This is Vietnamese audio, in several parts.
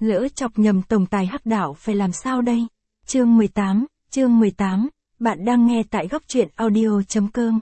Lỡ chọc nhầm tổng tài hắc đạo phải làm sao đây? Chương 18, bạn đang nghe tại góc truyện audio.com.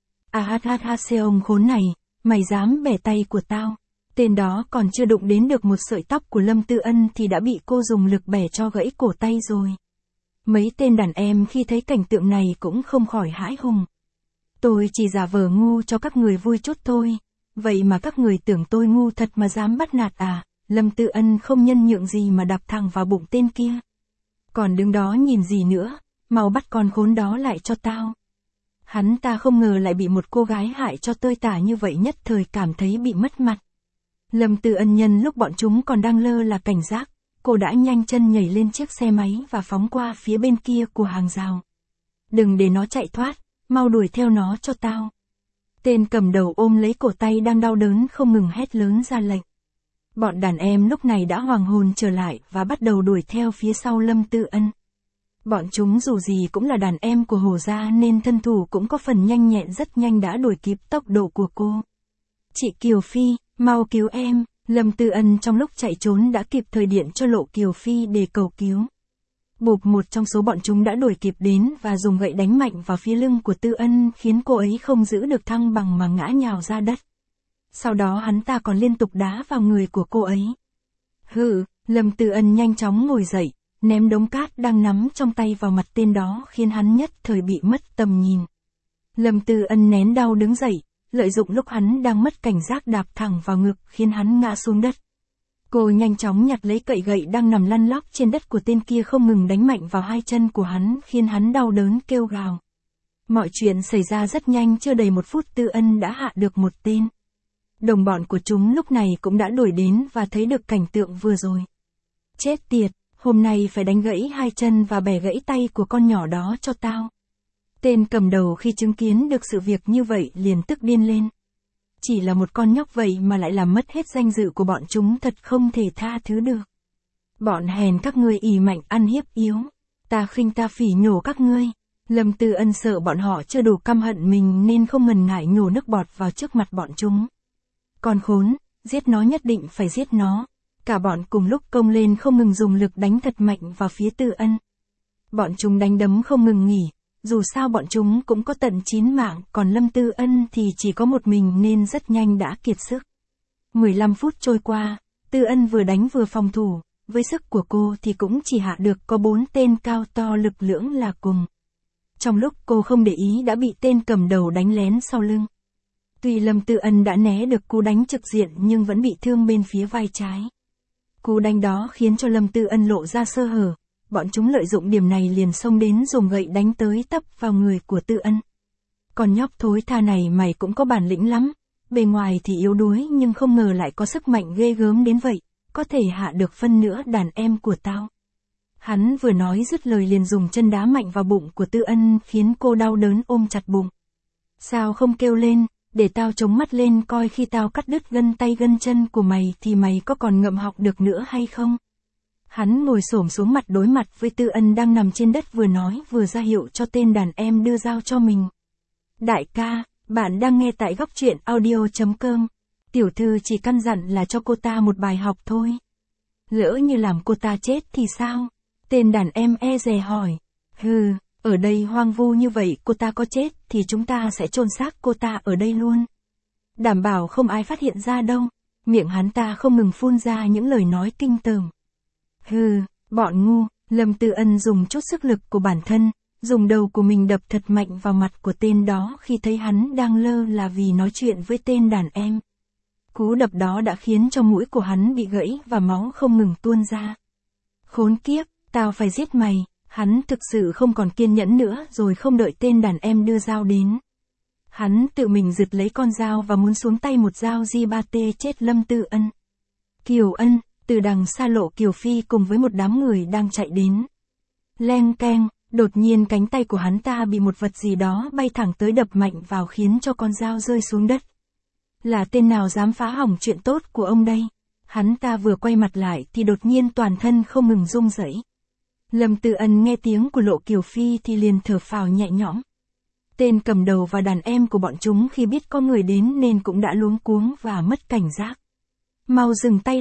Xe ông khốn này, mày dám bẻ tay của tao. Tên đó còn chưa đụng đến được một sợi tóc của Lâm Tư Ân thì đã bị cô dùng lực bẻ cho gãy cổ tay rồi. Mấy tên đàn em khi thấy cảnh tượng này cũng không khỏi hãi hùng. Tôi chỉ giả vờ ngu cho các người vui chút thôi. Vậy mà các người tưởng tôi ngu thật mà dám bắt nạt à? Lâm Tư Ân không nhân nhượng gì mà đập thẳng vào bụng tên kia. Còn đứng đó nhìn gì nữa, mau bắt con khốn đó lại cho tao. Hắn ta không ngờ lại bị một cô gái hại cho tơi tả như vậy, nhất thời cảm thấy bị mất mặt. Lâm Tư Ân nhân lúc bọn chúng còn đang lơ là cảnh giác, cô đã nhanh chân nhảy lên chiếc xe máy và phóng qua phía bên kia của hàng rào. Đừng để nó chạy thoát, mau đuổi theo nó cho tao. Tên cầm đầu ôm lấy cổ tay đang đau đớn không ngừng hét lớn ra lệnh. Bọn đàn em lúc này đã hoàng hồn trở lại và bắt đầu đuổi theo phía sau Lâm Tư Ân. Bọn chúng dù gì cũng là đàn em của Hồ gia nên thân thủ cũng có phần nhanh nhẹn, rất nhanh đã đuổi kịp tốc độ của cô. Chị Kiều Phi, mau cứu em. Lâm Tư Ân trong lúc chạy trốn đã kịp thời điện cho Lộ Kiều Phi để cầu cứu. Bụp, một trong số bọn chúng đã đuổi kịp đến và dùng gậy đánh mạnh vào phía lưng của Tư Ân khiến cô ấy không giữ được thăng bằng mà ngã nhào ra đất. Sau đó hắn ta còn liên tục đá vào người của cô ấy. Lâm Tư Ân nhanh chóng ngồi dậy, ném đống cát đang nắm trong tay vào mặt tên đó khiến hắn nhất thời bị mất tầm nhìn. Lâm Tư Ân nén đau đứng dậy, lợi dụng lúc hắn đang mất cảnh giác đạp thẳng vào ngực khiến hắn ngã xuống đất. Cô nhanh chóng nhặt lấy cậy gậy đang nằm lăn lóc trên đất của tên kia, không ngừng đánh mạnh vào hai chân của hắn khiến hắn đau đớn kêu gào. Mọi chuyện xảy ra rất nhanh, chưa đầy 1 phút Tư Ân đã hạ được một tên. Đồng bọn của chúng lúc này cũng đã đuổi đến và thấy được cảnh tượng vừa rồi. Chết tiệt, hôm nay phải đánh gãy hai chân và bẻ gãy tay của con nhỏ đó cho tao. Tên cầm đầu khi chứng kiến được sự việc như vậy liền tức điên lên. Chỉ là một con nhóc vậy mà lại làm mất hết danh dự của bọn chúng, thật không thể tha thứ được. Bọn hèn các ngươi ỷ mạnh ăn hiếp yếu. Ta khinh ta phỉ nhổ các ngươi. Lâm Tư Ân sợ bọn họ chưa đủ căm hận mình nên không ngần ngại nhổ nước bọt vào trước mặt bọn chúng. Con khốn, giết nó, nhất định phải giết nó. Cả bọn cùng lúc công lên không ngừng dùng lực đánh thật mạnh vào phía Tư Ân. Bọn chúng đánh đấm không ngừng nghỉ, dù sao bọn chúng cũng có tận 9 mạng, còn Lâm Tư Ân thì chỉ có một mình nên rất nhanh đã kiệt sức. 15 phút trôi qua, Tư Ân vừa đánh vừa phòng thủ, với sức của cô thì cũng chỉ hạ được có 4 tên cao to lực lưỡng là cùng. Trong lúc cô không để ý đã bị tên cầm đầu đánh lén sau lưng. Tuy Lâm Tư Ân đã né được cú đánh trực diện nhưng vẫn bị thương bên phía vai trái. Cú đánh đó khiến cho Lâm Tư Ân lộ ra sơ hở, bọn chúng lợi dụng điểm này liền xông đến dùng gậy đánh tới tấp vào người của Tư Ân. Còn nhóc thối tha này, mày cũng có bản lĩnh lắm, bề ngoài thì yếu đuối nhưng không ngờ lại có sức mạnh ghê gớm đến vậy, có thể hạ được phân nửa đàn em của tao. Hắn vừa nói dứt lời liền dùng chân đá mạnh vào bụng của Tư Ân khiến cô đau đớn ôm chặt bụng. Sao không kêu lên, để tao chống mắt lên coi khi tao cắt đứt gân tay gân chân của mày thì mày có còn ngậm họng được nữa hay không? Hắn ngồi xổm xuống mặt đối mặt với Tư Ân đang nằm trên đất, vừa nói vừa ra hiệu cho tên đàn em đưa dao cho mình. Đại ca, bạn đang nghe tại góc truyện audio.com. Tiểu thư chỉ căn dặn là cho cô ta một bài học thôi. Lỡ như làm cô ta chết thì sao? Tên đàn em e dè hỏi. Ở đây hoang vu như vậy, cô ta có chết thì chúng ta sẽ chôn xác cô ta ở đây luôn. Đảm bảo không ai phát hiện ra đâu. Miệng hắn ta không ngừng phun ra những lời nói kinh tởm. Bọn ngu. Lâm Tư Ân dùng chút sức lực của bản thân, dùng đầu của mình đập thật mạnh vào mặt của tên đó khi thấy hắn đang lơ là vì nói chuyện với tên đàn em. Cú đập đó đã khiến cho mũi của hắn bị gãy và máu không ngừng tuôn ra. Khốn kiếp, tao phải giết mày. Hắn thực sự không còn kiên nhẫn nữa rồi, không đợi tên đàn em đưa dao đến. Hắn tự mình giật lấy con dao và muốn xuống tay một dao gi-ba-tê chết Lâm Tư Ân. Kiều Ân, từ đằng xa Lộ Kiều Phi cùng với một đám người đang chạy đến. Leng keng, đột nhiên cánh tay của hắn ta bị một vật gì đó bay thẳng tới đập mạnh vào khiến cho con dao rơi xuống đất. Là tên nào dám phá hỏng chuyện tốt của ông đây? Hắn ta vừa quay mặt lại thì đột nhiên toàn thân không ngừng rung rẩy. Lâm Tư Ân nghe tiếng của Lộ Kiều Phi thì liền thở phào nhẹ nhõm. Tên cầm đầu và đàn em của bọn chúng khi biết có người đến nên cũng đã luống cuống và mất cảnh giác. Mau dừng tay lại,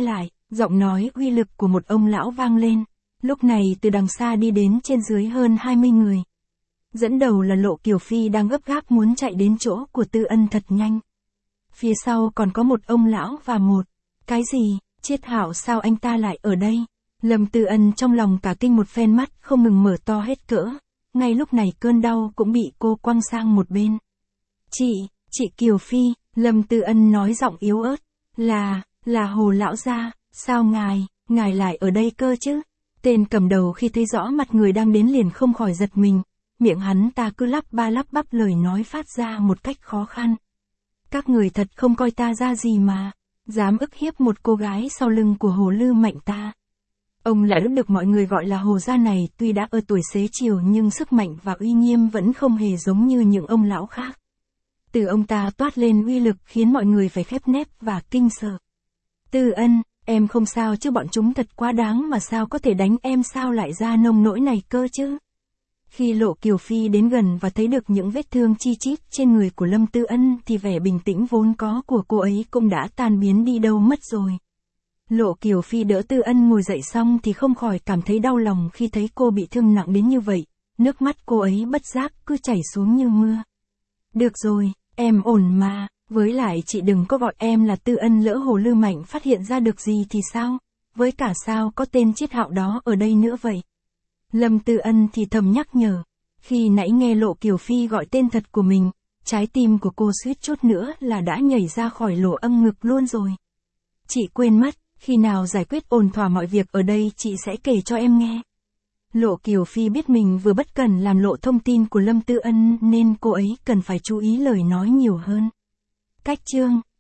Giọng nói uy lực của một ông lão vang lên. Lúc này từ đằng xa đi đến trên dưới hơn 20 người. Dẫn đầu là Lộ Kiều Phi đang gấp gáp muốn chạy đến chỗ của Tư Ân thật nhanh. Phía sau còn có một ông lão và một. Cái gì, Triết Hạo sao anh ta lại ở đây? Lâm Tư Ân trong lòng cả kinh một phen, mắt không ngừng mở to hết cỡ. Ngay lúc này cơn đau cũng bị cô quăng sang một bên. Chị Kiều Phi, Lâm Tư Ân nói giọng yếu ớt. Là Hồ lão gia, sao ngài lại ở đây cơ chứ? Tên cầm đầu khi thấy rõ mặt người đang đến liền không khỏi giật mình. Miệng hắn ta cứ lắp ba lắp bắp lời nói phát ra một cách khó khăn. Các người thật không coi ta ra gì mà, dám ức hiếp một cô gái sau lưng của Hồ Lư Mạnh ta. Ông lão được mọi người gọi là Hồ gia này tuy đã ở tuổi xế chiều nhưng sức mạnh và uy nghiêm vẫn không hề giống như những ông lão khác. Từ ông ta toát lên uy lực khiến mọi người phải khép nép và kinh sợ. Tư Ân, em không sao chứ, bọn chúng thật quá đáng mà sao có thể đánh em, sao lại ra nông nỗi này cơ chứ? Khi Lộ Kiều Phi đến gần và thấy được những vết thương chi chít trên người của Lâm Tư Ân thì vẻ bình tĩnh vốn có của cô ấy cũng đã tan biến đi đâu mất rồi. Lộ Kiều Phi đỡ Tư Ân ngồi dậy xong thì không khỏi cảm thấy đau lòng khi thấy cô bị thương nặng đến như vậy. Nước mắt cô ấy bất giác cứ chảy xuống như mưa. Được rồi, em ổn mà, với lại chị đừng có gọi em là Tư Ân, lỡ Hồ Lư Mạnh phát hiện ra được gì thì sao? Với cả sao có tên Triết Hạo đó ở đây nữa vậy? Lâm Tư Ân thì thầm nhắc nhở. Khi nãy nghe Lộ Kiều Phi gọi tên thật của mình, trái tim của cô suýt chút nữa là đã nhảy ra khỏi lỗ âm ngực luôn rồi. Chị quên mất, khi nào giải quyết ổn thỏa mọi việc ở đây chị sẽ kể cho em nghe. Lộ Kiều Phi biết mình vừa bất cẩn làm lộ thông tin của Lâm Tư Ân nên cô ấy cần phải chú ý lời nói nhiều hơn. Cách chương